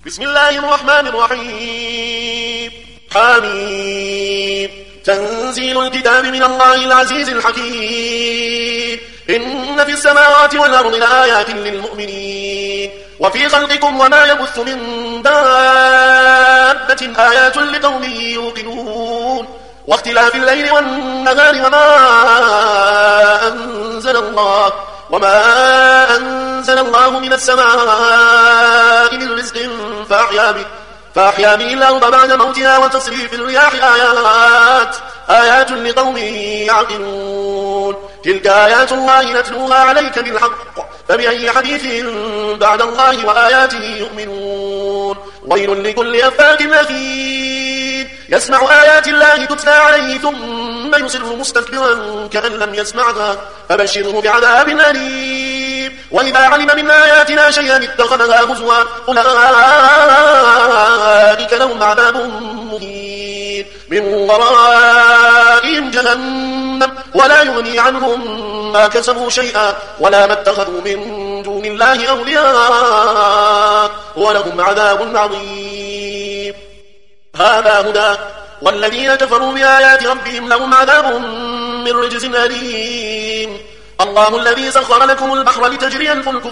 بسم الله الرحمن الرحيم. حميم. تنزيل الكتاب من الله العزيز الحكيم. إن في السماوات والأرض لآيات للمؤمنين وفي خلقكم وما يبث من دابة آيات لقوم يوقنون واختلاف الليل والنهار وما أنزل الله من السماء من رزق فأحيا به الأرض بعد موتها وتصريف الرياح آيات لقوم يعقلون. تلك آيات الله نتلوها عليك بالحق فبأي حديث بعد الله وآياته يؤمنون. ويل لكل أفاك أثيم يسمع آيات الله تتلى عليه ثم يصر مستكبرا كأن لم يسمعها فبشره بعذاب أليم. وإذا علم من آياتنا شيئا اتخذها هزوا أولئك لهم عذاب مهين من ورائهم جهنم ولا يغني عنهم ما كسبوا شيئا ولا ما اتخذوا من دون الله أولياء ولهم عذاب عظيم. هذا هدى والذين كفروا بآيات ربهم لهم عذاب من رجز أليم. الله الذي سخر لكم البحر لتجري الفلك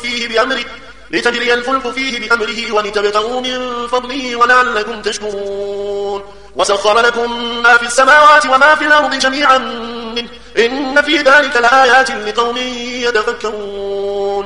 فيه بأمره ولتبتغوا من فضله ولعلكم تشكرون. وسخر لكم ما في السماوات وما في الأرض جميعا منه إن في ذلك لآيات لقوم يتفكرون.